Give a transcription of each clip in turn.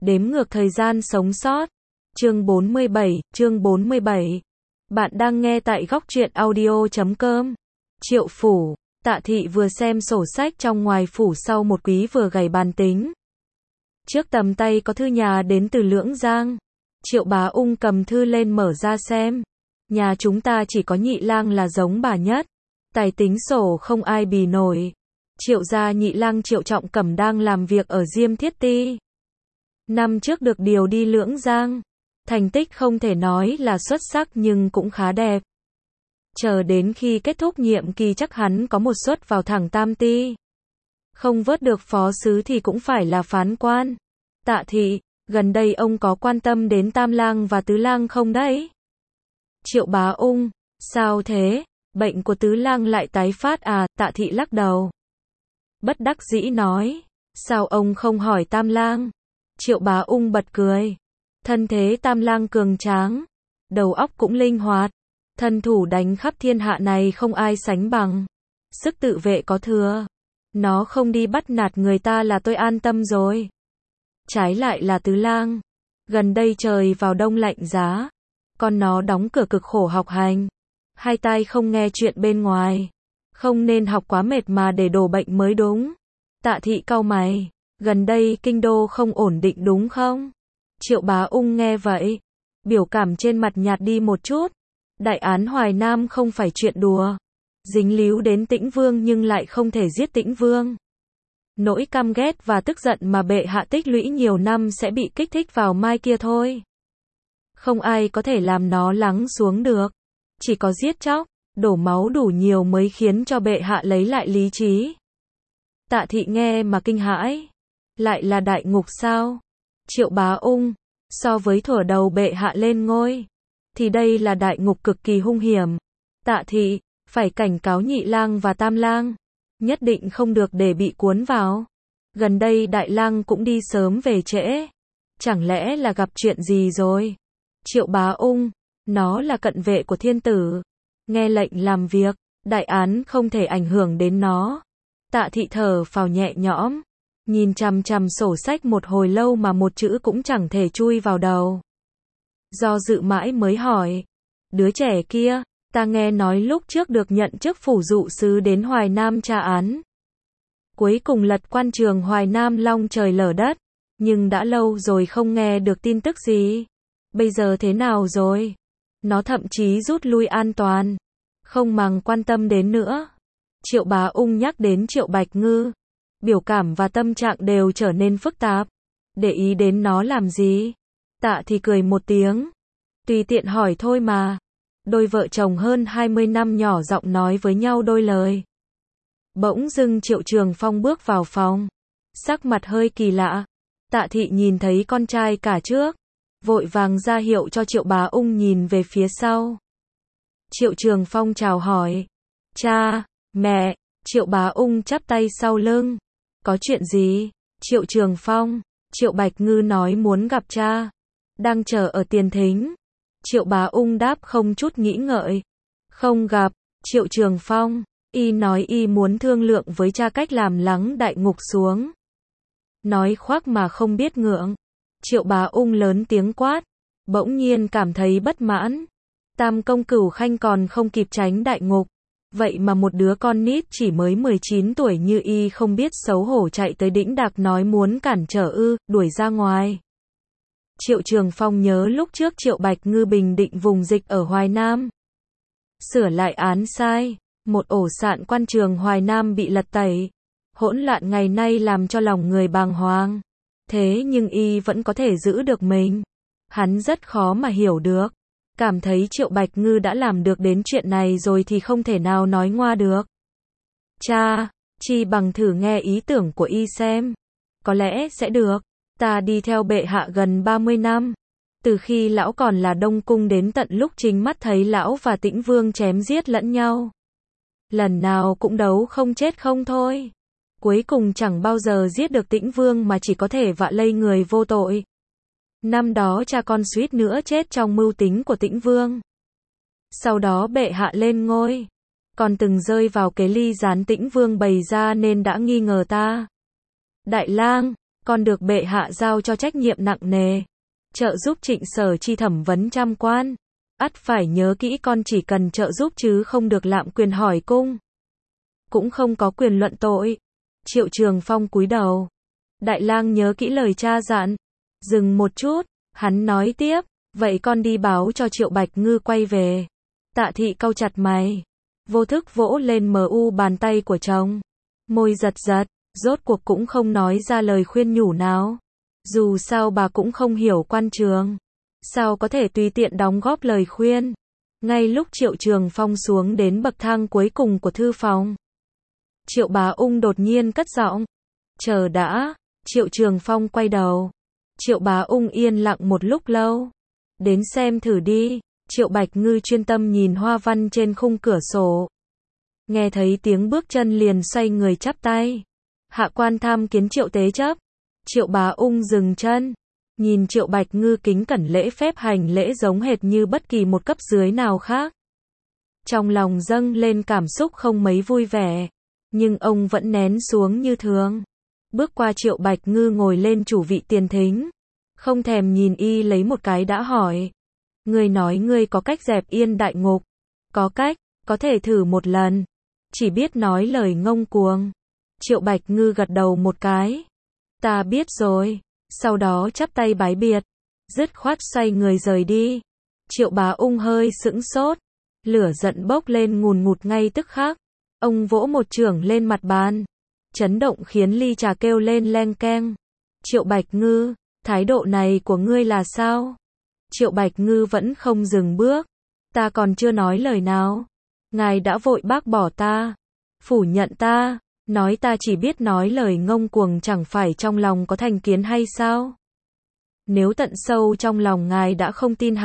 Đếm ngược thời gian sống sót. Chương 47. Bạn đang nghe tại góc truyện audio.com. Triệu phủ. Tạ Thị vừa xem sổ sách trong ngoài phủ sau một quý vừa gảy bàn tính. Trước tầm tay có thư nhà đến từ Lưỡng Giang. Triệu Bá Ung cầm thư lên mở ra xem. Nhà chúng ta chỉ có Nhị lang là giống bà nhất. Tài tính sổ không ai bì nổi. Triệu gia Nhị lang Triệu Trọng Cẩm đang làm việc ở Diêm Thiết Ti. Năm trước được điều đi Lưỡng Giang. Thành tích không thể nói là xuất sắc nhưng cũng khá đẹp. Chờ đến khi kết thúc nhiệm kỳ chắc hắn có một suất vào thẳng Tam Ti. Không vớt được phó sứ thì cũng phải là phán quan. Tạ Thị, gần đây ông có quan tâm đến Tam lang và Tứ lang không đấy? Triệu Bá Ung, sao thế? Bệnh của Tứ lang lại tái phát à? Tạ Thị lắc đầu. Bất đắc dĩ nói, sao ông không hỏi Tam lang? Triệu Bá Ung bật cười. Thân thế Tam lang cường tráng, đầu óc cũng linh hoạt, thân thủ đánh khắp thiên hạ này không ai sánh bằng. Sức tự vệ có thừa. Nó không đi bắt nạt người ta là tôi an tâm rồi. Trái lại là Tứ lang. Gần đây trời vào đông lạnh giá. Con nó đóng cửa cực khổ học hành. Hai tai không nghe chuyện bên ngoài. Không nên học quá mệt mà để đổ bệnh mới đúng. Tạ Thị cau mày. Gần đây kinh đô không ổn định đúng không? Triệu Bá Ung nghe vậy. Biểu cảm trên mặt nhạt đi một chút. Đại án Hoài Nam không phải chuyện đùa. Dính líu đến Tĩnh Vương nhưng lại không thể giết Tĩnh Vương. Nỗi căm ghét và tức giận mà bệ hạ tích lũy nhiều năm sẽ bị kích thích vào mai kia thôi. Không ai có thể làm nó lắng xuống được. Chỉ có giết chóc, đổ máu đủ nhiều mới khiến cho bệ hạ lấy lại lý trí. Tạ Thị nghe mà kinh hãi. Lại là đại ngục sao? Triệu Bá Ung, so với thuở đầu bệ hạ lên ngôi, thì đây là đại ngục cực kỳ hung hiểm. Tạ Thị, phải cảnh cáo Nhị lang và Tam lang. Nhất định không được để bị cuốn vào. Gần đây Đại lang cũng đi sớm về trễ. Chẳng lẽ là gặp chuyện gì rồi? Triệu Bá Ung, nó là cận vệ của thiên tử. Nghe lệnh làm việc, đại án không thể ảnh hưởng đến nó. Tạ Thị thở phào nhẹ nhõm. Nhìn chằm chằm sổ sách một hồi lâu mà một chữ cũng chẳng thể chui vào đầu. Do dự mãi mới hỏi. Đứa trẻ kia, ta nghe nói lúc trước được nhận chức phủ dụ sứ đến Hoài Nam tra án. Cuối cùng lật quan trường Hoài Nam long trời lở đất. Nhưng đã lâu rồi không nghe được tin tức gì. Bây giờ thế nào rồi? Nó thậm chí rút lui an toàn. Không màng quan tâm đến nữa. Triệu Bá Ung nhắc đến Triệu Bạch Ngư. Biểu cảm và tâm trạng đều trở nên phức tạp. Để ý đến nó làm gì? Tạ Thị cười một tiếng. Tùy tiện hỏi thôi mà. Đôi vợ chồng hơn 20 năm nhỏ giọng nói với nhau đôi lời. Bỗng dưng Triệu Trường Phong bước vào phòng. Sắc mặt hơi kỳ lạ. Tạ Thị nhìn thấy con trai cả trước. Vội vàng ra hiệu cho Triệu Bá Ung nhìn về phía sau. Triệu Trường Phong chào hỏi. Cha, mẹ. Triệu Bá Ung chắp tay sau lưng. Có chuyện gì? Triệu Trường Phong. Triệu Bạch Ngư nói muốn gặp cha. Đang chờ ở tiền thính. Triệu Bá Ung đáp không chút nghĩ ngợi. Không gặp. Triệu Trường Phong. Y nói y muốn thương lượng với cha cách làm lắng đại ngục xuống. Nói khoác mà không biết ngượng. Triệu Bá Ung lớn tiếng quát. Bỗng nhiên cảm thấy bất mãn. Tam công Cửu Khanh còn không kịp tránh đại ngục. Vậy mà một đứa con nít chỉ mới 19 tuổi như y không biết xấu hổ chạy tới đĩnh đạc nói muốn cản trở đuổi ra ngoài. Triệu Trường Phong nhớ lúc trước Triệu Bạch Ngư bình định vùng dịch ở Hoài Nam. Sửa lại án sai. Một ổ sạn quan trường Hoài Nam bị lật tẩy. Hỗn loạn ngày nay làm cho lòng người bàng hoàng. Thế nhưng y vẫn có thể giữ được mình. Hắn rất khó mà hiểu được. Cảm thấy Triệu Bạch Ngư đã làm được đến chuyện này rồi thì không thể nào nói ngoa được. Cha, chi bằng thử nghe ý tưởng của y xem. Có lẽ sẽ được. Ta đi theo bệ hạ gần 30 năm. Từ khi lão còn là Đông Cung đến tận lúc chính mắt thấy lão và Tĩnh Vương chém giết lẫn nhau. Lần nào cũng đấu không chết không thôi. Cuối cùng chẳng bao giờ giết được Tĩnh Vương mà chỉ có thể vạ lây người vô tội. Năm đó cha con suýt nữa chết trong mưu tính của Tĩnh Vương. Sau đó bệ hạ lên ngôi. Còn từng rơi vào cái ly gián Tĩnh Vương bày ra nên đã nghi ngờ ta. Đại lang, còn được bệ hạ giao cho trách nhiệm nặng nề, trợ giúp Trịnh Sở Chi thẩm vấn trăm quan. Ắt phải nhớ kỹ con chỉ cần trợ giúp chứ không được lạm quyền hỏi cung, cũng không có quyền luận tội. Triệu Trường Phong cúi đầu. Đại lang nhớ kỹ lời cha dặn. Dừng một chút, hắn nói tiếp, vậy con đi báo cho Triệu Bạch Ngư quay về. Tạ Thị cau chặt mày, vô thức vỗ lên bàn tay của chồng. Môi giật giật, rốt cuộc cũng không nói ra lời khuyên nhủ nào. Dù sao bà cũng không hiểu quan trường, sao có thể tùy tiện đóng góp lời khuyên. Ngay lúc Triệu Trường Phong xuống đến bậc thang cuối cùng của thư phòng, Triệu Bá Ung đột nhiên cất giọng. Chờ đã. Triệu Trường Phong quay đầu. Triệu Bá Ung yên lặng một lúc lâu. Đến xem thử đi. Triệu Bạch Ngư chuyên tâm nhìn hoa văn trên khung cửa sổ. Nghe thấy tiếng bước chân liền xoay người chắp tay. Hạ quan tham kiến Triệu Tế Chấp. Triệu Bá Ung dừng chân, nhìn Triệu Bạch Ngư kính cẩn lễ phép hành lễ giống hệt như bất kỳ một cấp dưới nào khác. Trong lòng dâng lên cảm xúc không mấy vui vẻ, nhưng ông vẫn nén xuống như thường. Bước qua Triệu Bạch Ngư ngồi lên chủ vị tiền thính, không thèm nhìn y lấy một cái đã hỏi. Ngươi nói ngươi có cách dẹp yên đại ngục. Có cách, có thể thử một lần. Chỉ biết nói lời ngông cuồng. Triệu Bạch Ngư gật đầu một cái. Ta biết rồi. Sau đó chắp tay bái biệt, dứt khoát xoay người rời đi. Triệu Bá Ung hơi sững sốt, lửa giận bốc lên ngùn ngụt ngay tức khắc. Ông vỗ một chưởng lên mặt bàn, chấn động khiến ly trà kêu lên leng keng. Triệu Bạch Ngư, thái độ này của ngươi là sao? Triệu Bạch Ngư vẫn không dừng bước. Ta còn chưa nói lời nào, ngài đã vội bác bỏ ta, phủ nhận ta, nói ta chỉ biết nói lời ngông cuồng, chẳng phải trong lòng có thành kiến hay sao? Nếu tận sâu trong lòng ngài đã không tin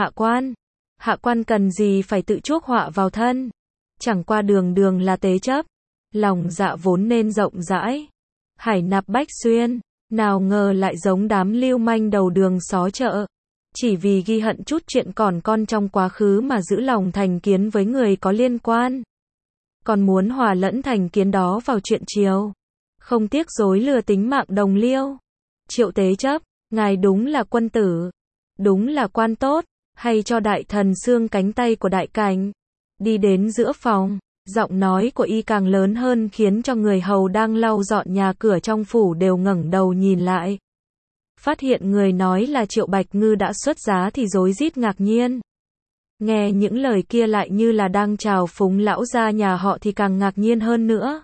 hạ quan cần gì phải tự chuốc họa vào thân? Chẳng qua đường đường là tế chấp, lòng dạ vốn nên rộng rãi, hải nạp bách xuyên, nào ngờ lại giống đám lưu manh đầu đường xó chợ, chỉ vì ghi hận chút chuyện còn con trong quá khứ mà giữ lòng thành kiến với người có liên quan, còn muốn hòa lẫn thành kiến đó vào chuyện chiều, không tiếc dối lừa tính mạng đồng liêu. Triệu Tế Chấp, ngài đúng là quân tử, đúng là quan tốt, hay cho đại thần xương cánh tay của đại cảnh. Đi đến giữa phòng, giọng nói của y càng lớn hơn khiến cho người hầu đang lau dọn nhà cửa trong phủ đều ngẩng đầu nhìn lại. Phát hiện người nói là Triệu Bạch Ngư đã xuất giá thì rối rít ngạc nhiên. Nghe những lời kia lại như là đang chào phúng lão gia nhà họ thì càng ngạc nhiên hơn nữa.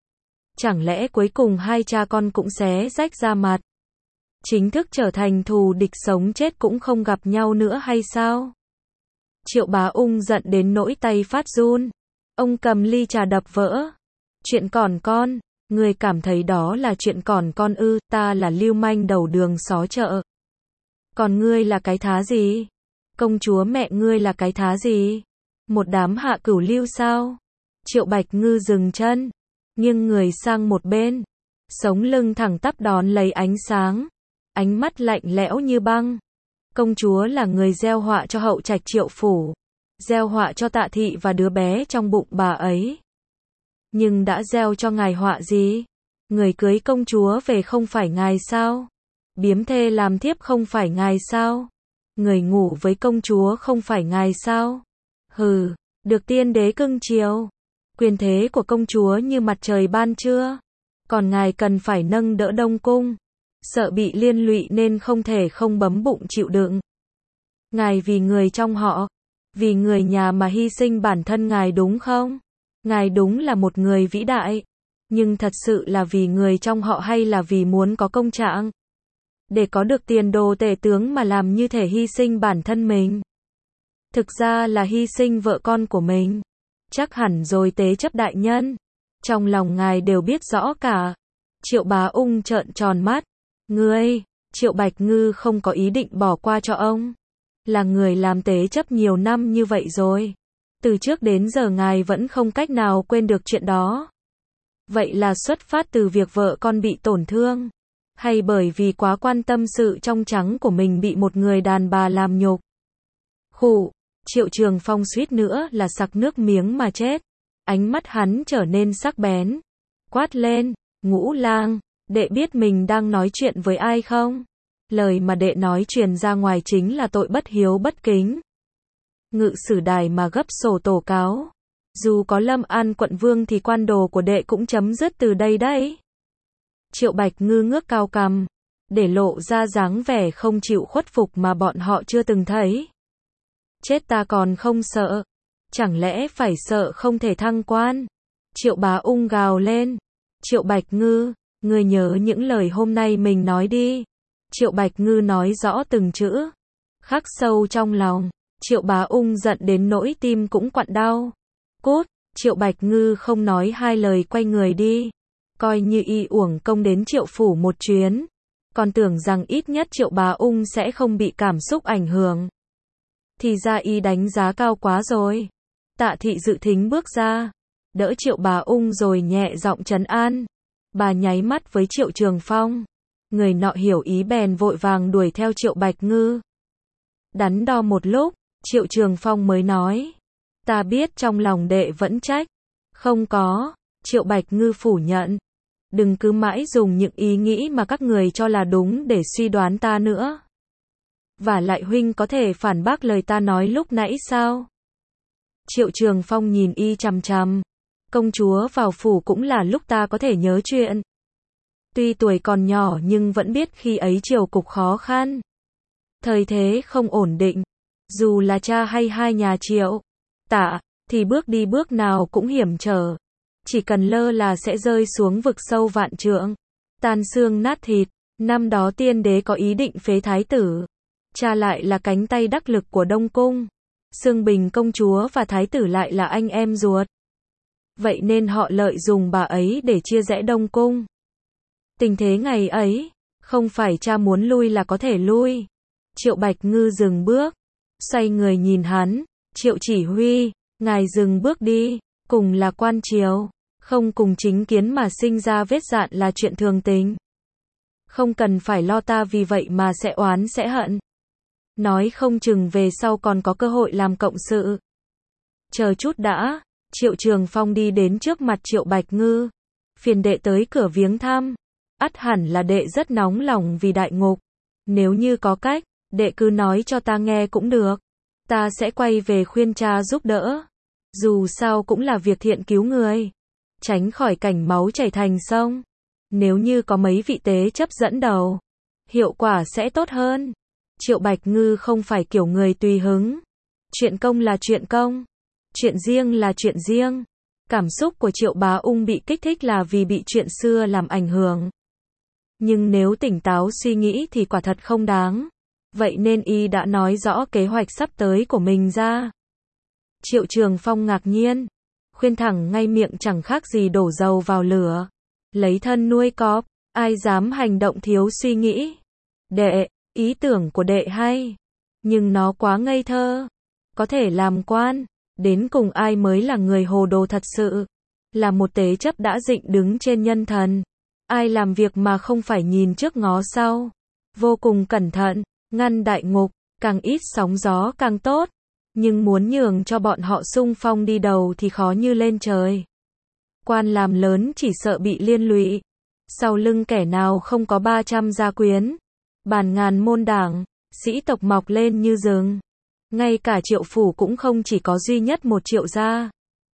Chẳng lẽ cuối cùng hai cha con cũng xé rách ra mặt, chính thức trở thành thù địch sống chết cũng không gặp nhau nữa hay sao? Triệu Bá Ung giận đến nỗi tay phát run. Ông cầm ly trà đập vỡ. Chuyện còn con, ngươi cảm thấy đó là chuyện còn con ư? Ta là lưu manh đầu đường xó chợ, còn ngươi là cái thá gì? Công chúa mẹ ngươi là cái thá gì? Một đám hạ cửu lưu sao? Triệu Bạch Ngư dừng chân, nghiêng người sang một bên, sống lưng thẳng tắp đón lấy ánh sáng, ánh mắt lạnh lẽo như băng. Công chúa là người gieo họa cho hậu trạch Triệu phủ, gieo họa cho Tạ Thị và đứa bé trong bụng bà ấy. Nhưng đã gieo cho ngài họa gì? Người cưới công chúa về không phải ngài sao? Biếm thê làm thiếp không phải ngài sao? Người ngủ với công chúa không phải ngài sao? Hừ, được tiên đế cưng chiều, quyền thế của công chúa như mặt trời ban trưa, còn ngài cần phải nâng đỡ Đông cung, sợ bị liên lụy nên không thể không bấm bụng chịu đựng. Ngài vì người trong họ, vì người nhà mà hy sinh bản thân ngài đúng không? Ngài đúng là một người vĩ đại, nhưng thật sự là vì người trong họ hay là vì muốn có công trạng? Để có được tiền đồ tể tướng mà làm như thể hy sinh bản thân mình. Thực ra là hy sinh vợ con của mình. Chắc hẳn rồi Tế Chấp đại nhân, trong lòng ngài đều biết rõ cả. Triệu Bá Ung trợn tròn mắt. Ngươi, Triệu Bạch Ngư không có ý định bỏ qua cho ông. Là người làm Tế Chấp nhiều năm như vậy rồi, từ trước đến giờ ngài vẫn không cách nào quên được chuyện đó. Vậy là xuất phát từ việc vợ con bị tổn thương, hay bởi vì quá quan tâm sự trong trắng của mình bị một người đàn bà làm nhục? Khụ, Triệu Trường Phong suýt nữa là sặc nước miếng mà chết. Ánh mắt hắn trở nên sắc bén, quát lên, Ngũ Lang, Đệ biết mình đang nói chuyện với ai không? Lời mà đệ nói truyền ra ngoài chính là tội bất hiếu bất kính. Ngự sử đài mà gấp sổ tố cáo. Dù có Lâm An quận vương thì quan đồ của đệ cũng chấm dứt từ đây đấy. Triệu Bạch Ngư ngước cao cằm, để lộ ra dáng vẻ không chịu khuất phục mà bọn họ chưa từng thấy. Chết ta còn không sợ. Chẳng lẽ phải sợ không thể thăng quan? Triệu Bá Ung gào lên. Triệu Bạch Ngư, ngươi nhớ những lời hôm nay mình nói đi. Triệu Bạch Ngư nói rõ từng chữ, khắc sâu trong lòng. Triệu Bá Ung giận đến nỗi tim cũng quặn đau. Cút, Triệu Bạch Ngư không nói hai lời quay người đi. Coi như y uổng công đến Triệu phủ một chuyến. Còn tưởng rằng ít nhất Triệu Bá Ung sẽ không bị cảm xúc ảnh hưởng. Thì ra y đánh giá cao quá rồi. Tạ Thị dự thính bước ra, đỡ Triệu Bá Ung rồi nhẹ giọng trấn an. Bà nháy mắt với Triệu Trường Phong. Người nọ hiểu ý bèn vội vàng đuổi theo Triệu Bạch Ngư. Đắn đo một lúc, Triệu Trường Phong mới nói. Ta biết trong lòng đệ vẫn trách. Không có, Triệu Bạch Ngư phủ nhận. Đừng cứ mãi dùng những ý nghĩ mà các người cho là đúng để suy đoán ta nữa. Và lại huynh có thể phản bác lời ta nói lúc nãy sao? Triệu Trường Phong nhìn y chằm chằm. Công chúa vào phủ cũng là lúc ta có thể nhớ chuyện. Tuy tuổi còn nhỏ nhưng vẫn biết khi ấy triều cục khó khăn. Thời thế không ổn định. Dù là cha hay hai nhà Triệu, Tạ, thì bước đi bước nào cũng hiểm trở. Chỉ cần lơ là sẽ rơi xuống vực sâu vạn trượng. Tan xương nát thịt. Năm đó tiên đế có ý định phế thái tử. Cha lại là cánh tay đắc lực của Đông Cung. Xương Bình công chúa và thái tử lại là anh em ruột. Vậy nên họ lợi dụng bà ấy để chia rẽ Đông Cung. Tình thế ngày ấy, không phải cha muốn lui là có thể lui. Triệu Bạch Ngư dừng bước, xoay người nhìn hắn. Triệu chỉ huy, ngài dừng bước đi. Cùng là quan triều, không cùng chính kiến mà sinh ra vết dạn là chuyện thường tình. Không cần phải lo ta vì vậy mà sẽ oán sẽ hận. Nói không chừng về sau còn có cơ hội làm cộng sự. Chờ chút đã. Triệu Trường Phong đi đến trước mặt Triệu Bạch Ngư. Phiền đệ tới cửa viếng thăm. Ắt hẳn là đệ rất nóng lòng vì đại ngục. Nếu như có cách, đệ cứ nói cho ta nghe cũng được. Ta sẽ quay về khuyên cha giúp đỡ. Dù sao cũng là việc thiện cứu người. Tránh khỏi cảnh máu chảy thành sông. Nếu như có mấy vị tế chấp dẫn đầu, hiệu quả sẽ tốt hơn. Triệu Bạch Ngư không phải kiểu người tùy hứng. Chuyện công là chuyện công. Chuyện riêng là chuyện riêng. Cảm xúc của Triệu Bá Ung bị kích thích là vì bị chuyện xưa làm ảnh hưởng. Nhưng nếu tỉnh táo suy nghĩ thì quả thật không đáng. Vậy nên y đã nói rõ kế hoạch sắp tới của mình ra. Triệu Trường Phong ngạc nhiên. Khuyên thẳng ngay miệng chẳng khác gì đổ dầu vào lửa. Lấy thân nuôi cọp, ai dám hành động thiếu suy nghĩ. Đệ, ý tưởng của đệ hay. Nhưng nó quá ngây thơ. Có thể làm quan. Đến cùng ai mới là người hồ đồ thật sự. Là một tế chấp đã dựng đứng trên nhân thần. Ai làm việc mà không phải nhìn trước ngó sau. Vô cùng cẩn thận, ngăn đại ngục, càng ít sóng gió càng tốt. Nhưng muốn nhường cho bọn họ xung phong đi đầu thì khó như lên trời. Quan làm lớn chỉ sợ bị liên lụy. Sau lưng kẻ nào không có 300 gia quyến. Bàn ngàn môn đảng, sĩ tộc mọc lên như rừng. Ngay cả Triệu phủ cũng không chỉ có duy nhất một Triệu gia.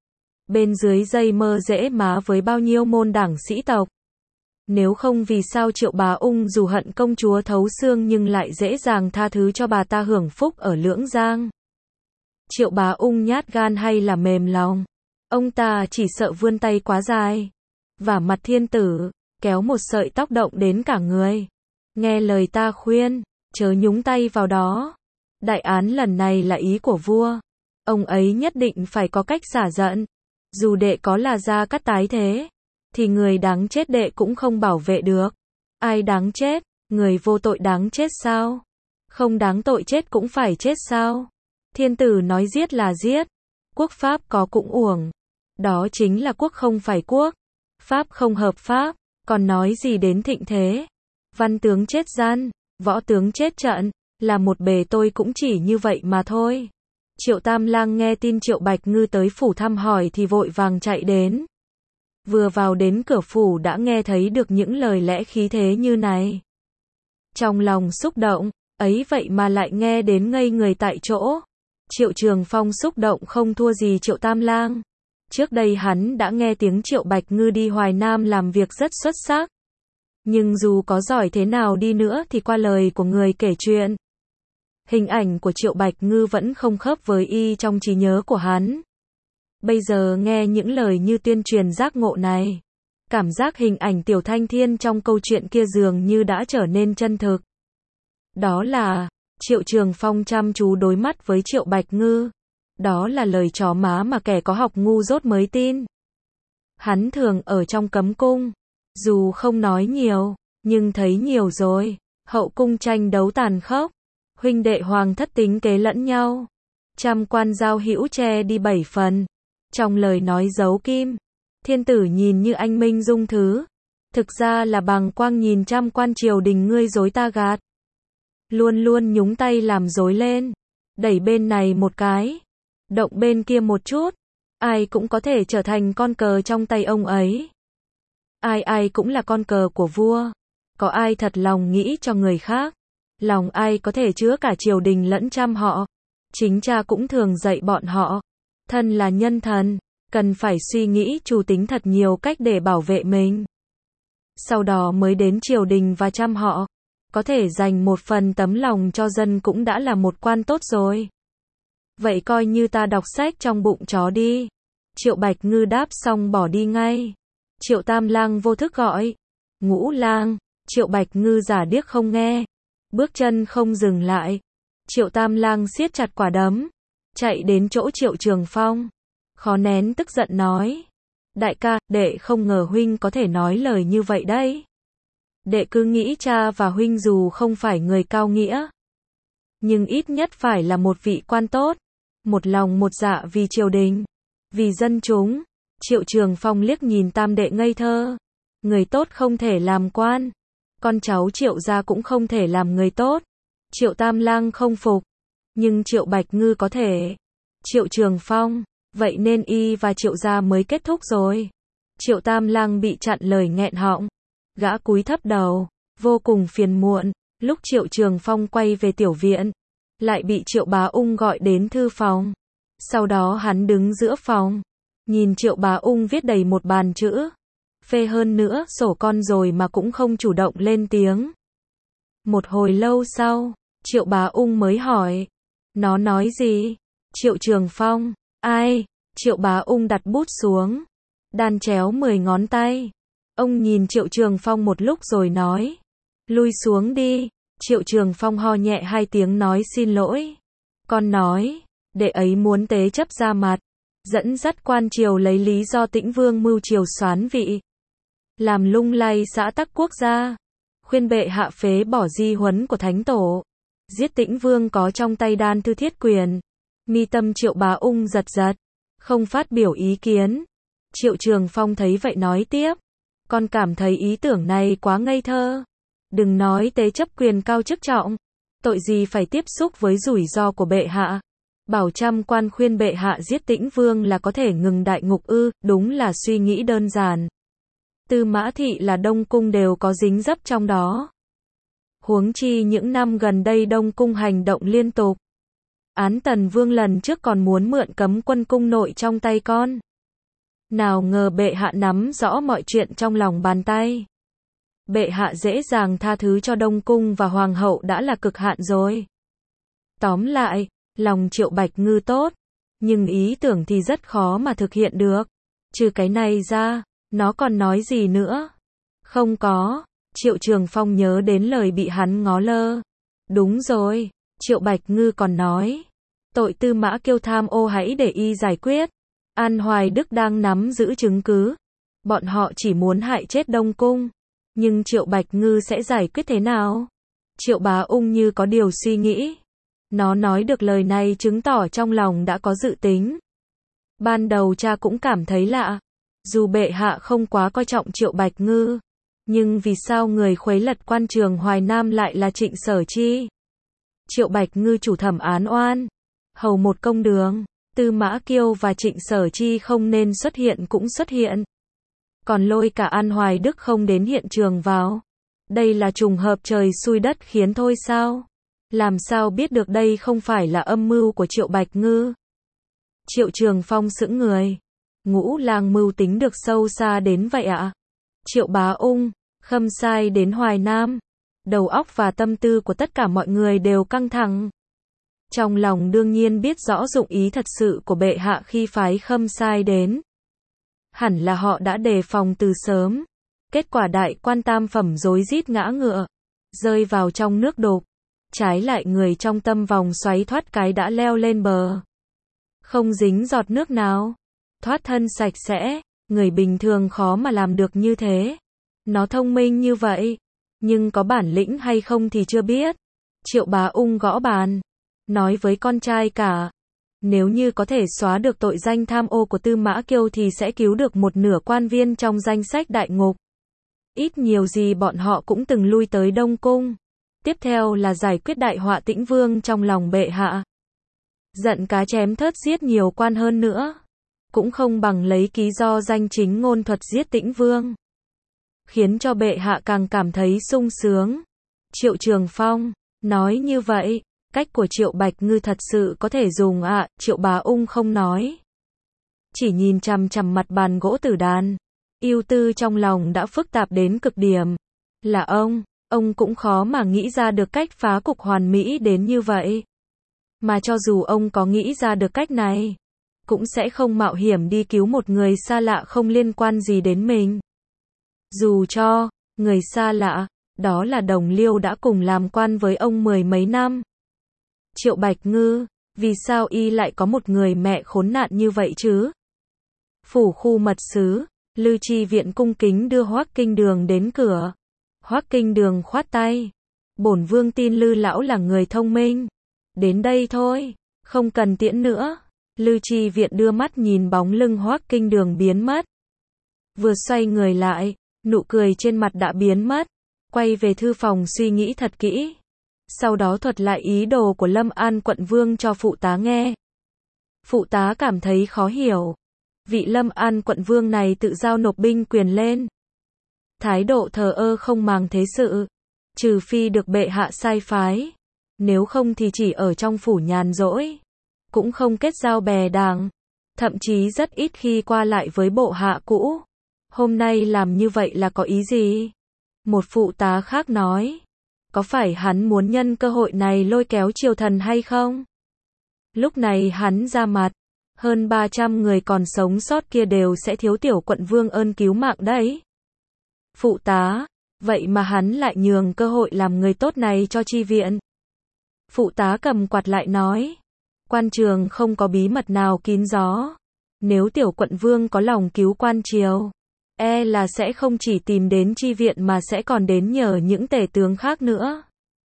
Bên dưới dây mơ dễ má với bao nhiêu môn đảng sĩ tộc. Nếu không vì sao Triệu Bá Ung dù hận công chúa thấu xương nhưng lại dễ dàng tha thứ cho bà ta hưởng phúc ở Lưỡng Giang. Triệu Bá Ung nhát gan hay là mềm lòng? Ông ta chỉ sợ vươn tay quá dài. Và mặt thiên tử, kéo một sợi tóc động đến cả người. Nghe lời ta khuyên, chớ nhúng tay vào đó. Đại án lần này là ý của vua. Ông ấy nhất định phải có cách xả giận. Dù đệ có là Gia Cát tái thế, thì người đáng chết đệ cũng không bảo vệ được. Ai đáng chết? Người vô tội đáng chết sao? Không đáng tội chết cũng phải chết sao? Thiên tử nói giết là giết. Quốc pháp có cũng uổng. Đó chính là quốc không phải quốc. Pháp không hợp pháp. Còn nói gì đến thịnh thế? Văn tướng chết gian, võ tướng chết trận. Là một bề tôi cũng chỉ như vậy mà thôi. Triệu Tam Lang nghe tin Triệu Bạch Ngư tới phủ thăm hỏi thì vội vàng chạy đến. vừa vào đến cửa phủ đã nghe thấy được những lời lẽ khí thế như này. Trong lòng xúc động, ấy vậy mà lại nghe đến ngây người tại chỗ. Triệu Trường Phong xúc động không thua gì Triệu Tam Lang. Trước đây hắn đã nghe tiếng Triệu Bạch Ngư đi Hoài Nam làm việc rất xuất sắc. Nhưng dù có giỏi thế nào đi nữa thì qua lời của người kể chuyện, hình ảnh của Triệu Bạch Ngư vẫn không khớp với y trong trí nhớ của hắn. Bây giờ nghe những lời như tuyên truyền giác ngộ này, cảm giác hình ảnh Tiểu Thanh Thiên trong câu chuyện kia dường như đã trở nên chân thực. Đó là, Triệu Trường Phong chăm chú đối mắt với Triệu Bạch Ngư. Đó là lời chó má mà kẻ có học ngu dốt mới tin. Hắn thường ở trong cấm cung, dù không nói nhiều, nhưng thấy nhiều rồi. Hậu cung tranh đấu tàn khốc, huynh đệ hoàng thất tính kế lẫn nhau, trăm quan giao hữu che đi 7 phần. Trong lời nói giấu kim, thiên tử nhìn như anh minh dung thứ, thực ra là bàng quang nhìn trăm quan triều đình ngươi dối ta gạt. Luôn luôn nhúng tay làm rối lên, đẩy bên này một cái, động bên kia một chút, ai cũng có thể trở thành con cờ trong tay ông ấy. Ai ai cũng là con cờ của vua, có ai thật lòng nghĩ cho người khác, lòng ai có thể chứa cả triều đình lẫn trăm họ. Chính cha cũng thường dạy bọn họ, thân là nhân thần, cần phải suy nghĩ chu tính thật nhiều cách để bảo vệ mình. Sau đó mới đến triều đình và trăm họ, có thể dành một phần tấm lòng cho dân cũng đã là một quan tốt rồi. Vậy coi như ta đọc sách trong bụng chó đi. Triệu Bạch Ngư đáp xong bỏ đi ngay. Triệu Tam Lang vô thức gọi, Ngũ Lang. Triệu Bạch Ngư giả điếc không nghe, bước chân không dừng lại. Triệu Tam Lang siết chặt quả đấm, chạy đến chỗ Triệu Trường Phong, khó nén tức giận nói, đại ca, đệ không ngờ huynh có thể nói lời như vậy đấy. Đệ cứ nghĩ cha và huynh dù không phải người cao nghĩa, nhưng ít nhất phải là một vị quan tốt, một lòng một dạ vì triều đình, vì dân chúng. Triệu Trường Phong liếc nhìn tam đệ ngây thơ, người tốt không thể làm quan, con cháu Triệu gia cũng không thể làm người tốt. Triệu Tam Lang không phục, nhưng Triệu Bạch Ngư có thể. Triệu Trường Phong, vậy nên y và Triệu gia mới kết thúc rồi. Triệu Tam Lang bị chặn lời nghẹn họng, gã cúi thấp đầu, vô cùng phiền muộn. Lúc Triệu Trường Phong quay về tiểu viện, lại bị Triệu Bá Ung gọi đến thư phòng. Sau đó hắn đứng giữa phòng, nhìn Triệu Bá Ung viết đầy một bàn chữ, phê hơn nữa sổ con rồi mà cũng không chủ động lên tiếng. Một hồi lâu sau, Triệu Bá Ung mới hỏi, nó nói gì? Triệu Trường Phong, ai? Triệu Bá Ung đặt bút xuống, đan chéo 10 ngón tay. Ông nhìn Triệu Trường Phong một lúc rồi nói, lui xuống đi. Triệu Trường Phong ho nhẹ 2 tiếng nói xin lỗi. Con nói, đệ ấy muốn tế chấp ra mặt, dẫn dắt quan triều lấy lý do Tĩnh Vương mưu triều soán vị, làm lung lay xã tắc quốc gia, khuyên bệ hạ phế bỏ di huấn của Thánh Tổ, giết Tĩnh Vương có trong tay đan thư thiết quyền. Mi tâm Triệu Bá Ung giật giật, không phát biểu ý kiến. Triệu Trường Phong thấy vậy nói tiếp, con cảm thấy ý tưởng này quá ngây thơ. Đừng nói tế chấp quyền cao chức trọng, tội gì phải tiếp xúc với rủi ro của bệ hạ. Bảo trăm quan khuyên bệ hạ giết Tĩnh Vương là có thể ngừng đại ngục ư? Đúng là suy nghĩ đơn giản. Tư Mã Thị là Đông Cung đều có dính dấp trong đó. Huống chi những năm gần đây Đông Cung hành động liên tục. Án Tần Vương lần trước còn muốn mượn cấm quân cung nội trong tay con. Nào ngờ bệ hạ nắm rõ mọi chuyện trong lòng bàn tay. Bệ hạ dễ dàng tha thứ cho Đông Cung và Hoàng hậu đã là cực hạn rồi. Tóm lại, lòng Triệu Bạch Ngư tốt, nhưng ý tưởng thì rất khó mà thực hiện được. Trừ cái này ra, nó còn nói gì nữa? Không có. Triệu Trường Phong nhớ đến lời bị hắn ngó lơ. Đúng rồi, Triệu Bạch Ngư còn nói, tội Tư Mã Kiêu tham ô hãy để y giải quyết. An Hoài Đức đang nắm giữ chứng cứ. Bọn họ chỉ muốn hại chết Đông Cung. Nhưng Triệu Bạch Ngư sẽ giải quyết thế nào? Triệu Bá Ung như có điều suy nghĩ. Nó nói được lời này chứng tỏ trong lòng đã có dự tính. Ban đầu cha cũng cảm thấy lạ. Dù bệ hạ không quá coi trọng Triệu Bạch Ngư, nhưng vì sao người khuấy lật quan trường Hoài Nam lại là Trịnh Sở Chi? Triệu Bạch Ngư chủ thẩm án oan, hầu một công đường, Tư Mã Kiêu và Trịnh Sở Chi không nên xuất hiện cũng xuất hiện. còn lôi cả An Hoài Đức không đến hiện trường vào. Đây là trùng hợp trời xui đất khiến thôi sao? Làm sao biết được đây không phải là âm mưu của Triệu Bạch Ngư? Triệu Trường Phong sững người. Ngũ Lang mưu tính được sâu xa đến vậy ạ? Triệu Bá Ung, Khâm Sai đến Hoài Nam. Đầu óc và tâm tư của tất cả mọi người đều căng thẳng. Trong lòng đương nhiên biết rõ dụng ý thật sự của bệ hạ khi phái Khâm Sai đến. Hẳn là họ đã đề phòng từ sớm. Kết quả đại quan tam phẩm rối rít ngã ngựa, rơi vào trong nước đục. Trái lại người trong tâm vòng xoáy thoát cái đã leo lên bờ. Không dính giọt nước nào. Thoát thân sạch sẽ, người bình thường khó mà làm được như thế. Nó thông minh như vậy, nhưng có bản lĩnh hay không thì chưa biết. Triệu Bá Ung gõ bàn, nói với con trai cả. Nếu như có thể xóa được tội danh tham ô của Tư Mã Kiêu thì sẽ cứu được một nửa quan viên trong danh sách đại ngục. Ít nhiều gì bọn họ cũng từng lui tới Đông Cung. Tiếp theo là giải quyết đại họa Tĩnh Vương trong lòng bệ hạ. Giận cá chém thớt giết nhiều quan hơn nữa. Cũng không bằng lấy ký do danh chính ngôn thuật giết Tĩnh Vương. Khiến cho bệ hạ càng cảm thấy sung sướng. Triệu Trường Phong nói như vậy, cách của Triệu Bạch Ngư thật sự có thể dùng ạ? Triệu Bá Ung không nói. Chỉ nhìn chằm chằm mặt bàn gỗ tử đàn. Ưu tư trong lòng đã phức tạp đến cực điểm. Là ông cũng khó mà nghĩ ra được cách phá cục hoàn mỹ đến như vậy. Mà cho dù ông có nghĩ ra được cách này, cũng sẽ không mạo hiểm đi cứu một người xa lạ không liên quan gì đến mình. Dù cho, người xa lạ, đó là đồng liêu đã cùng làm quan với ông mười mấy năm. Triệu Bạch Ngư, vì sao y lại có một người mẹ khốn nạn như vậy chứ? Phủ khu mật sứ, Lư Chi Viện cung kính đưa Hoắc Kinh Đường đến cửa. Hoắc Kinh Đường khoát tay. Bổn vương tin Lư lão là người thông minh. Đến đây thôi, không cần tiễn nữa. Lư Chi Viện đưa mắt nhìn bóng lưng Hoắc Kinh Đường biến mất. Vừa xoay người lại, nụ cười trên mặt đã biến mất. Quay về thư phòng suy nghĩ thật kỹ. Sau đó thuật lại ý đồ của Lâm An quận vương cho phụ tá nghe. Phụ tá cảm thấy khó hiểu. Vị Lâm An quận vương này tự giao nộp binh quyền lên. Thái độ thờ ơ không màng thế sự. Trừ phi được bệ hạ sai phái. Nếu không thì chỉ ở trong phủ nhàn rỗi. Cũng không kết giao bè đảng. Thậm chí rất ít khi qua lại với bộ hạ cũ. Hôm nay làm như vậy là có ý gì? Một phụ tá khác nói. Có phải hắn muốn nhân cơ hội này lôi kéo triều thần hay không? Lúc này hắn ra mặt. Hơn 300 người còn sống sót kia đều sẽ thiếu tiểu quận vương ơn cứu mạng đấy. Phụ tá, vậy mà hắn lại nhường cơ hội làm người tốt này cho Chi Viện. Phụ tá cầm quạt lại nói. Quan trường không có bí mật nào kín gió. Nếu tiểu quận vương có lòng cứu quan triều, là sẽ không chỉ tìm đến Chi Viện mà sẽ còn đến nhờ những tể tướng khác nữa.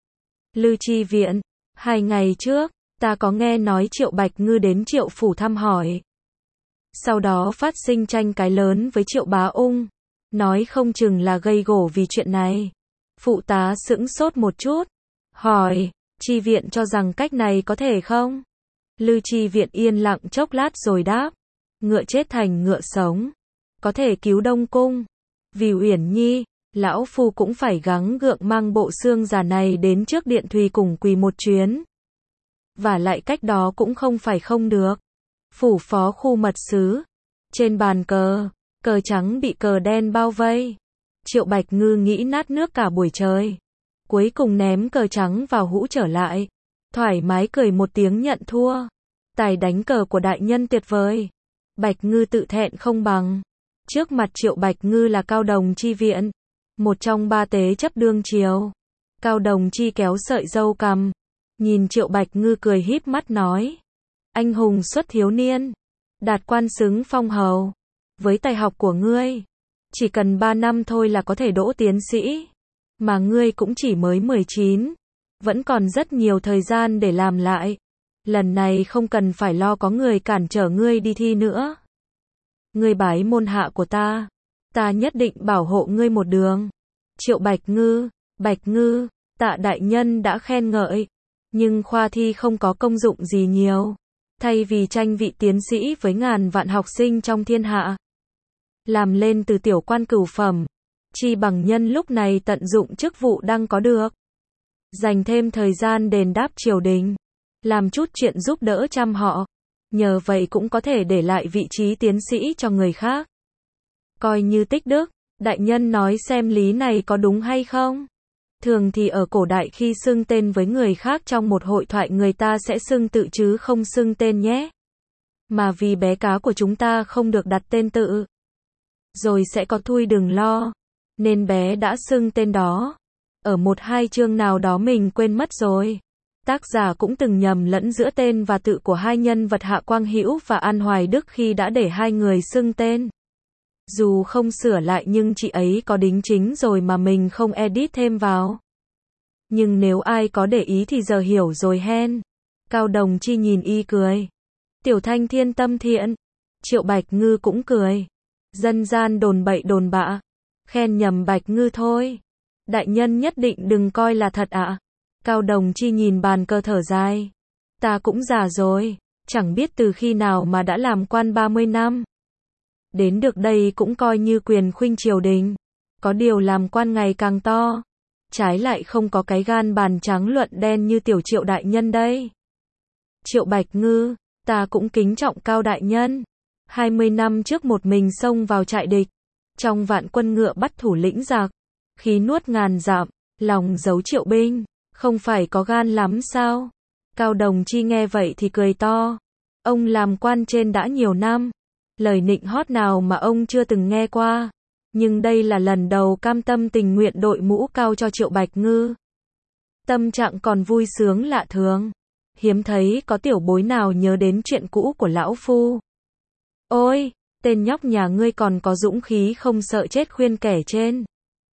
Lư Chi Viện, 2 ngày trước, ta có nghe nói Triệu Bạch Ngư đến Triệu phủ thăm hỏi. Sau đó phát sinh tranh cãi lớn với Triệu Bá Ung. Nói không chừng là gây gổ vì chuyện này. Phụ tá sững sốt một chút. Hỏi, Chi Viện cho rằng cách này có thể không? Lư Chi Viện yên lặng chốc lát rồi đáp. Ngựa chết thành ngựa sống. Có thể cứu Đông Cung. Vì Uyển Nhi, lão phu cũng phải gắng gượng mang bộ xương già này đến trước điện Thùy cùng quỳ một chuyến. Và lại cách đó cũng không phải không được. Phủ phó khu mật sứ. Trên bàn cờ, cờ trắng bị cờ đen bao vây. Triệu Bạch Ngư nghĩ nát nước cả buổi trời. Cuối cùng ném cờ trắng vào hũ trở lại. Thoải mái cười một tiếng nhận thua. Tài đánh cờ của đại nhân tuyệt vời. Bạch Ngư tự thẹn không bằng. Trước mặt Triệu Bạch Ngư là Cao Đồng Chi Viện. Một trong 3 tế chấp đương triều. Cao Đồng Chi kéo sợi râu cằm. Nhìn Triệu Bạch Ngư cười híp mắt nói. Anh hùng xuất thiếu niên. Đạt quan xứng phong hầu. Với tài học của ngươi, chỉ cần 3 năm thôi là có thể đỗ tiến sĩ. Mà ngươi cũng chỉ mới 19. Vẫn còn rất nhiều thời gian để làm lại. Lần này không cần phải lo có người cản trở ngươi đi thi nữa. Ngươi bái môn hạ của ta. Ta nhất định bảo hộ ngươi một đường. Triệu Bạch Ngư, tạ đại nhân đã khen ngợi. Nhưng khoa thi không có công dụng gì nhiều. Thay vì tranh vị tiến sĩ với ngàn vạn học sinh trong thiên hạ, làm lên từ tiểu quan cửu phẩm, chi bằng nhân lúc này tận dụng chức vụ đang có được, dành thêm thời gian đền đáp triều đình, làm chút chuyện giúp đỡ trăm họ, nhờ vậy cũng có thể để lại vị trí tiến sĩ cho người khác. Coi như tích đức, đại nhân nói xem lý này có đúng hay không? Thường thì ở cổ đại khi xưng tên với người khác trong một hội thoại người ta sẽ xưng tự chứ không xưng tên nhé. Mà vì bé cá của chúng ta không được đặt tên tự, rồi sẽ có thui đừng lo, nên bé đã xưng tên đó. Ở một hai chương nào đó mình quên mất rồi. Tác giả cũng từng nhầm lẫn giữa tên và tự của hai nhân vật Hạ Quang Hữu và An Hoài Đức khi đã để hai người xưng tên. Dù không sửa lại nhưng chị ấy có đính chính rồi mà mình không edit thêm vào. Nhưng nếu ai có để ý thì giờ hiểu rồi hen. Cao Đồng Chi nhìn y cười. Tiểu Thanh Thiên tâm thiện. Triệu Bạch Ngư cũng cười. Dân gian đồn bậy đồn bạ. Khen nhầm Bạch Ngư thôi. Đại nhân nhất định đừng coi là thật ạ. Cao Đồng Chi nhìn bàn cờ thở dài. Ta cũng già rồi. Chẳng biết từ khi nào mà đã làm quan 30 năm. Đến được đây cũng coi như quyền khuynh triều đình. Có điều làm quan ngày càng to. Trái lại không có cái gan bàn trắng luận đen như tiểu Triệu đại nhân đây. Triệu Bạch Ngư, ta cũng kính trọng Cao đại nhân. 20 năm trước một mình xông vào trại địch. Trong vạn quân ngựa bắt thủ lĩnh giặc. Khí nuốt ngàn dặm, lòng giấu triệu binh. Không phải có gan lắm sao? Cao Đồng Chi nghe vậy thì cười to. Ông làm quan trên đã nhiều năm. Lời nịnh hót nào mà ông chưa từng nghe qua. Nhưng đây là lần đầu cam tâm tình nguyện đội mũ cao cho Triệu Bạch Ngư. Tâm trạng còn vui sướng lạ thường. Hiếm thấy có tiểu bối nào nhớ đến chuyện cũ của lão phu. Ôi, tên nhóc nhà ngươi còn có dũng khí không sợ chết khuyên kẻ trên.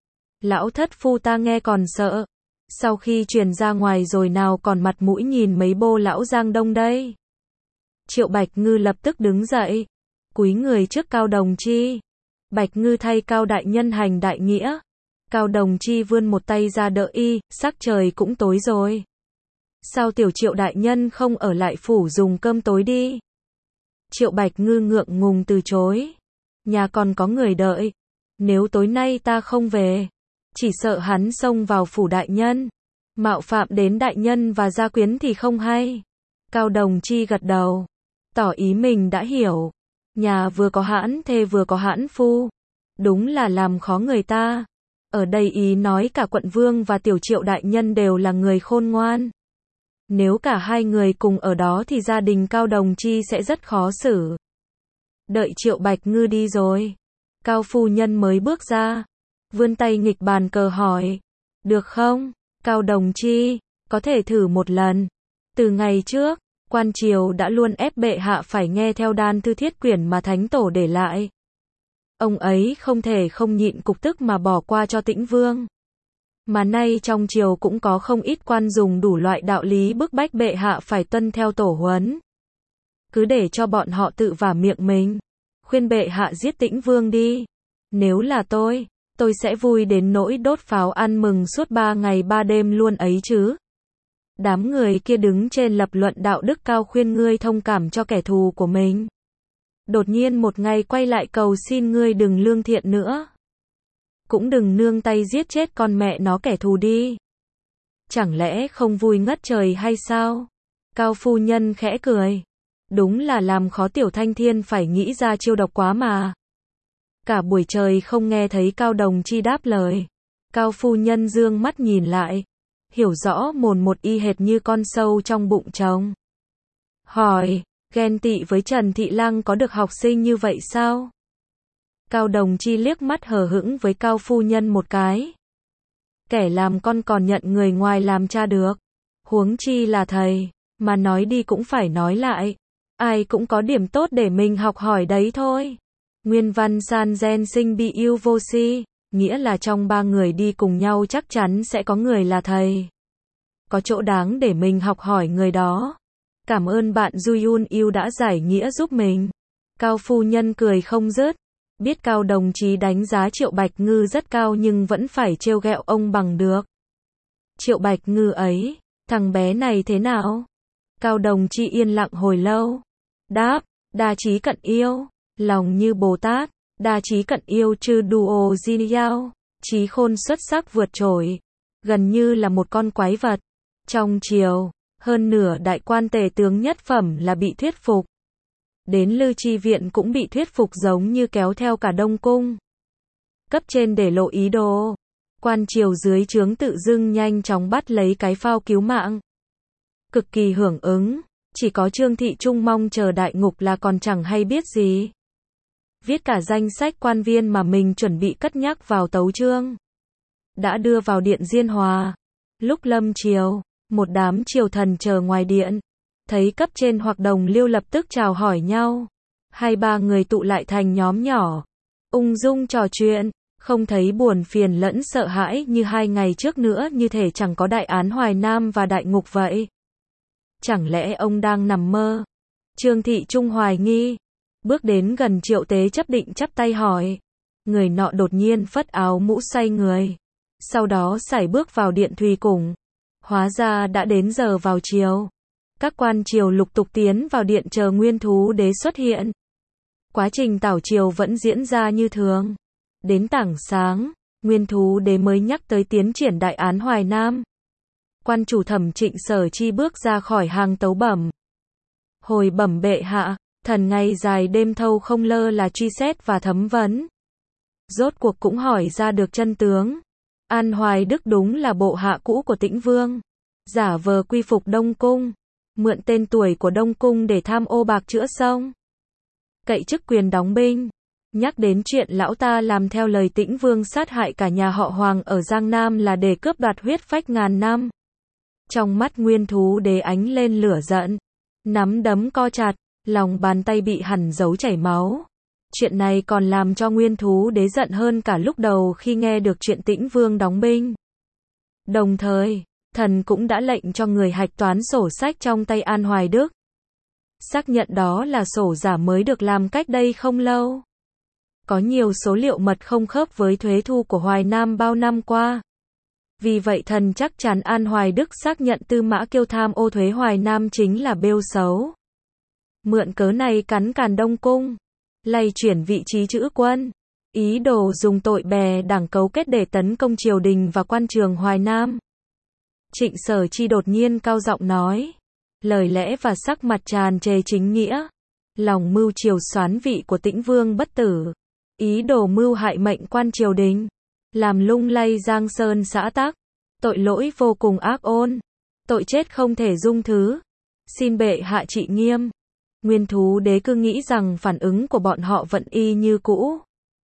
Lão thất phu ta nghe còn sợ. Sau khi truyền ra ngoài rồi nào còn mặt mũi nhìn mấy bô lão Giang Đông đây. Triệu Bạch Ngư lập tức đứng dậy. Cúi người trước Cao Đồng Chi. Bạch Ngư thay Cao đại nhân hành đại nghĩa. Cao Đồng Chi vươn một tay ra đỡ y, sắc trời cũng tối rồi. Sao tiểu Triệu đại nhân không ở lại phủ dùng cơm tối đi? Triệu Bạch Ngư ngượng ngùng từ chối. Nhà còn có người đợi. Nếu tối nay ta không về, chỉ sợ hắn xông vào phủ đại nhân, mạo phạm đến đại nhân và gia quyến thì không hay. Cao Đồng Chi gật đầu, tỏ ý mình đã hiểu. Nhà vừa có hãn thê vừa có hãn phu. Đúng là làm khó người ta. Ở đây ý nói cả quận vương và tiểu Triệu đại nhân đều là người khôn ngoan. Nếu cả hai người cùng ở đó thì gia đình Cao Đồng Chi sẽ rất khó xử. Đợi Triệu Bạch Ngư đi rồi, Cao phu nhân mới bước ra, vươn tay nghịch bàn cờ hỏi. Được không, Cao Đồng Chi, có thể thử một lần. Từ ngày trước, quan triều đã luôn ép bệ hạ phải nghe theo đan thư thiết quyển mà thánh tổ để lại. Ông ấy không thể không nhịn cục tức mà bỏ qua cho Tĩnh Vương. Mà nay trong triều cũng có không ít quan dùng đủ loại đạo lý bức bách bệ hạ phải tuân theo tổ huấn. Cứ để cho bọn họ tự vả miệng mình. Khuyên bệ hạ giết Tĩnh Vương đi. Nếu là tôi sẽ vui đến nỗi đốt pháo ăn mừng suốt 3 ngày 3 đêm luôn ấy chứ. Đám người kia đứng trên lập luận đạo đức cao khuyên ngươi thông cảm cho kẻ thù của mình. Đột nhiên một ngày quay lại cầu xin ngươi đừng lương thiện nữa. Cũng đừng nương tay giết chết con mẹ nó kẻ thù đi. Chẳng lẽ không vui ngất trời hay sao? Cao phu nhân khẽ cười. Đúng là làm khó tiểu Thanh Thiên phải nghĩ ra chiêu độc quá mà. Cả buổi trời không nghe thấy Cao Đồng Chi đáp lời. Cao phu nhân dương mắt nhìn lại. Hiểu rõ mồn một y hệt như con sâu trong bụng chồng. Hỏi, ghen tị với Trần Thị Lăng có được học sinh như vậy sao? Cao Đồng Chi liếc mắt hờ hững với Cao phu nhân một cái. Kẻ làm con còn nhận người ngoài làm cha được. Huống chi là thầy, mà nói đi cũng phải nói lại. Ai cũng có điểm tốt để mình học hỏi đấy thôi. Nguyên văn san gen sinh bi yêu vô si, nghĩa là trong 3 người đi cùng nhau chắc chắn sẽ có người là thầy. Có chỗ đáng để mình học hỏi người đó. Cảm ơn bạn Juyun yêu đã giải nghĩa giúp mình. Cao phu nhân cười không dứt. Biết Cao Đồng Chí đánh giá Triệu Bạch Ngư rất cao nhưng vẫn phải trêu ghẹo ông bằng được. Triệu Bạch Ngư ấy, thằng bé này thế nào? Cao Đồng Chi yên lặng hồi lâu. Đáp, đa trí cận yêu, lòng như Bồ Tát, đa trí cận yêu trừ duo Ziniao, trí khôn xuất sắc vượt trội, gần như là một con quái vật. Trong triều, hơn nửa đại quan tể tướng nhất phẩm là bị thuyết phục. Đến Lư Chi Viện cũng bị thuyết phục giống như kéo theo cả Đông Cung. Cấp trên để lộ ý đồ. Quan triều dưới trướng tự dưng nhanh chóng bắt lấy cái phao cứu mạng. Cực kỳ hưởng ứng, chỉ có Trương Thị Trung mong chờ đại ngục là còn chẳng hay biết gì. Viết cả danh sách quan viên mà mình chuẩn bị cất nhắc vào tấu chương. Đã đưa vào điện Diên Hòa. Lúc lâm triều, một đám triều thần chờ ngoài điện. Thấy cấp trên hoặc đồng liêu lập tức chào hỏi nhau. 2-3 người tụ lại thành nhóm nhỏ. Ung dung trò chuyện. Không thấy buồn phiền lẫn sợ hãi như 2 ngày trước nữa, như thể chẳng có đại án Hoài Nam và đại ngục vậy. Chẳng lẽ ông đang nằm mơ? Trương Thị Trung hoài nghi. Bước đến gần Triệu Tế Chấp định chắp tay hỏi. Người nọ đột nhiên phất áo mũ xoay người. Sau đó sải bước vào điện Thùy Cùng. Hóa ra đã đến giờ vào triều. Các quan triều lục tục tiến vào điện chờ Nguyên Thú Đế xuất hiện. Quá trình tảo triều vẫn diễn ra như thường. Đến tảng sáng, Nguyên Thú Đế mới nhắc tới tiến triển đại án Hoài Nam. Quan chủ thẩm Trịnh Sở Chi bước ra khỏi hàng tấu bẩm. Hồi bẩm bệ hạ, thần ngày dài đêm thâu không lơ là truy xét và thẩm vấn. Rốt cuộc cũng hỏi ra được chân tướng. An Hoài Đức đúng là bộ hạ cũ của Tĩnh Vương. Giả vờ quy phục Đông Cung. Mượn tên tuổi của Đông Cung để tham ô bạc chữa sông. Cậy chức quyền đóng binh. Nhắc đến chuyện lão ta làm theo lời Tĩnh Vương sát hại cả nhà họ Hoàng ở Giang Nam là để cướp đoạt huyết phách ngàn năm. Trong mắt Nguyên Thú Đế ánh lên lửa giận. Nắm đấm co chặt, lòng bàn tay bị hằn dấu chảy máu. Chuyện này còn làm cho Nguyên Thú Đế giận hơn cả lúc đầu khi nghe được chuyện Tĩnh Vương đóng binh. Đồng thời, thần cũng đã lệnh cho người hạch toán sổ sách trong tay An Hoài Đức. Xác nhận đó là sổ giả mới được làm cách đây không lâu. Có nhiều số liệu mật không khớp với thuế thu của Hoài Nam bao năm qua. Vì vậy thần chắc chắn An Hoài Đức xác nhận Tư Mã Kiêu tham ô thuế Hoài Nam chính là bêu xấu. Mượn cớ này cắn càn Đông Cung, lay chuyển vị trí trữ quân, ý đồ dùng tội bè đảng cấu kết để tấn công triều đình và quan trường Hoài Nam. Trịnh Sở Chi đột nhiên cao giọng nói, lời lẽ và sắc mặt tràn trề chính nghĩa. Lòng mưu triều soán vị của Tĩnh Vương bất tử, ý đồ mưu hại mệnh quan triều đình, làm lung lay Giang Sơn xã tắc, tội lỗi vô cùng ác ôn, tội chết không thể dung thứ. Xin bệ hạ trị nghiêm. Nguyên Thú Đế cứ nghĩ rằng phản ứng của bọn họ vẫn y như cũ.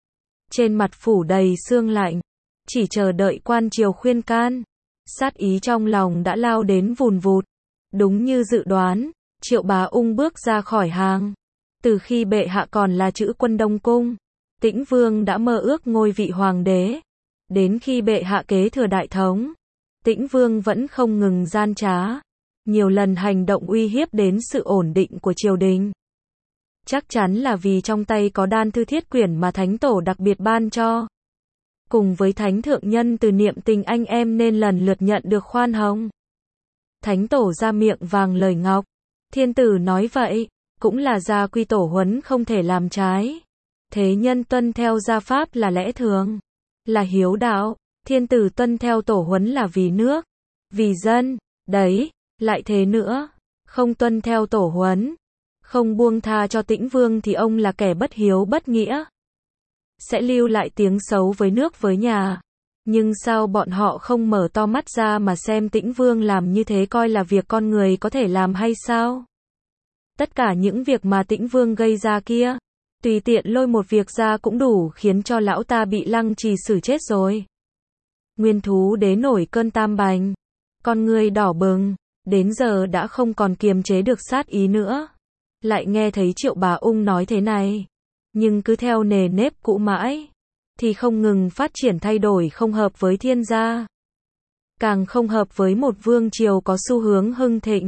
Trên mặt phủ đầy sương lạnh, chỉ chờ đợi quan triều khuyên can. Sát ý trong lòng đã lao đến vùn vụt. Đúng như dự đoán, Triệu Bá Ung bước ra khỏi hàng. Từ khi bệ hạ còn là trữ quân Đông Cung, Tĩnh Vương đã mơ ước ngôi vị hoàng đế. Đến khi bệ hạ kế thừa đại thống, Tĩnh Vương vẫn không ngừng gian trá. Nhiều lần hành động uy hiếp đến sự ổn định của triều đình. Chắc chắn là vì trong tay có đan thư thiết quyển mà Thánh Tổ đặc biệt ban cho. Cùng với Thánh Thượng Nhân từ niệm tình anh em nên lần lượt nhận được khoan hồng. Thánh Tổ ra miệng vàng lời ngọc. Thiên tử nói vậy, cũng là gia quy tổ huấn không thể làm trái. Thế nhân tuân theo gia pháp là lẽ thường, là hiếu đạo. Thiên tử tuân theo tổ huấn là vì nước, vì dân, đấy, lại thế nữa. Không tuân theo tổ huấn, không buông tha cho Tĩnh Vương thì ông là kẻ bất hiếu bất nghĩa. Sẽ lưu lại tiếng xấu với nước với nhà. Nhưng sao bọn họ không mở to mắt ra mà xem Tĩnh Vương làm như thế coi là việc con người có thể làm hay sao? Tất cả những việc mà Tĩnh Vương gây ra kia, tùy tiện lôi một việc ra cũng đủ khiến cho lão ta bị lăng trì xử chết rồi. Nguyên Thú Đế nổi cơn tam bành, con người đỏ bừng, đến giờ đã không còn kiềm chế được sát ý nữa. Lại nghe thấy Triệu Bá Ung nói thế này, nhưng cứ theo nề nếp cũ mãi, thì không ngừng phát triển thay đổi không hợp với thiên gia. Càng không hợp với một vương triều có xu hướng hưng thịnh.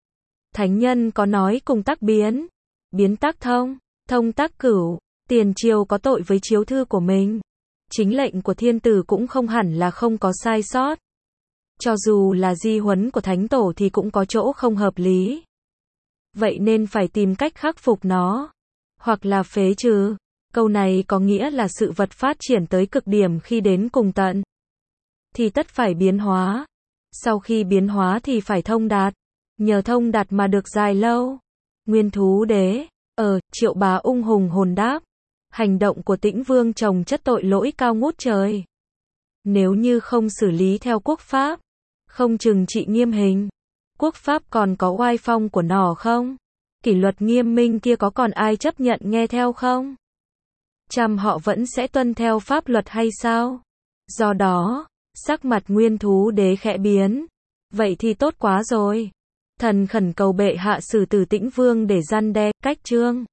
Thánh nhân có nói cùng tắc biến, biến tắc thông, thông tắc cửu, tiền triều có tội với chiếu thư của mình. Chính lệnh của thiên tử cũng không hẳn là không có sai sót. Cho dù là di huấn của Thánh Tổ thì cũng có chỗ không hợp lý. Vậy nên phải tìm cách khắc phục nó, hoặc là phế trừ. Câu này có nghĩa là sự vật phát triển tới cực điểm khi đến cùng tận, thì tất phải biến hóa. Sau khi biến hóa thì phải thông đạt. Nhờ thông đạt mà được dài lâu. Nguyên thú đế. Triệu Bá ung hùng hồn đáp. Hành động của Tĩnh Vương chồng chất tội lỗi cao ngút trời. Nếu như không xử lý theo quốc pháp, không trừng trị nghiêm hình, quốc pháp còn có oai phong của nó không? Kỷ luật nghiêm minh kia có còn ai chấp nhận nghe theo không? Trăm họ vẫn sẽ tuân theo pháp luật hay sao? Do đó, sắc mặt Nguyên thú đế khẽ biến. Vậy thì tốt quá rồi. Thần khẩn cầu bệ hạ xử tử Tĩnh Vương để răn đe. Cách chương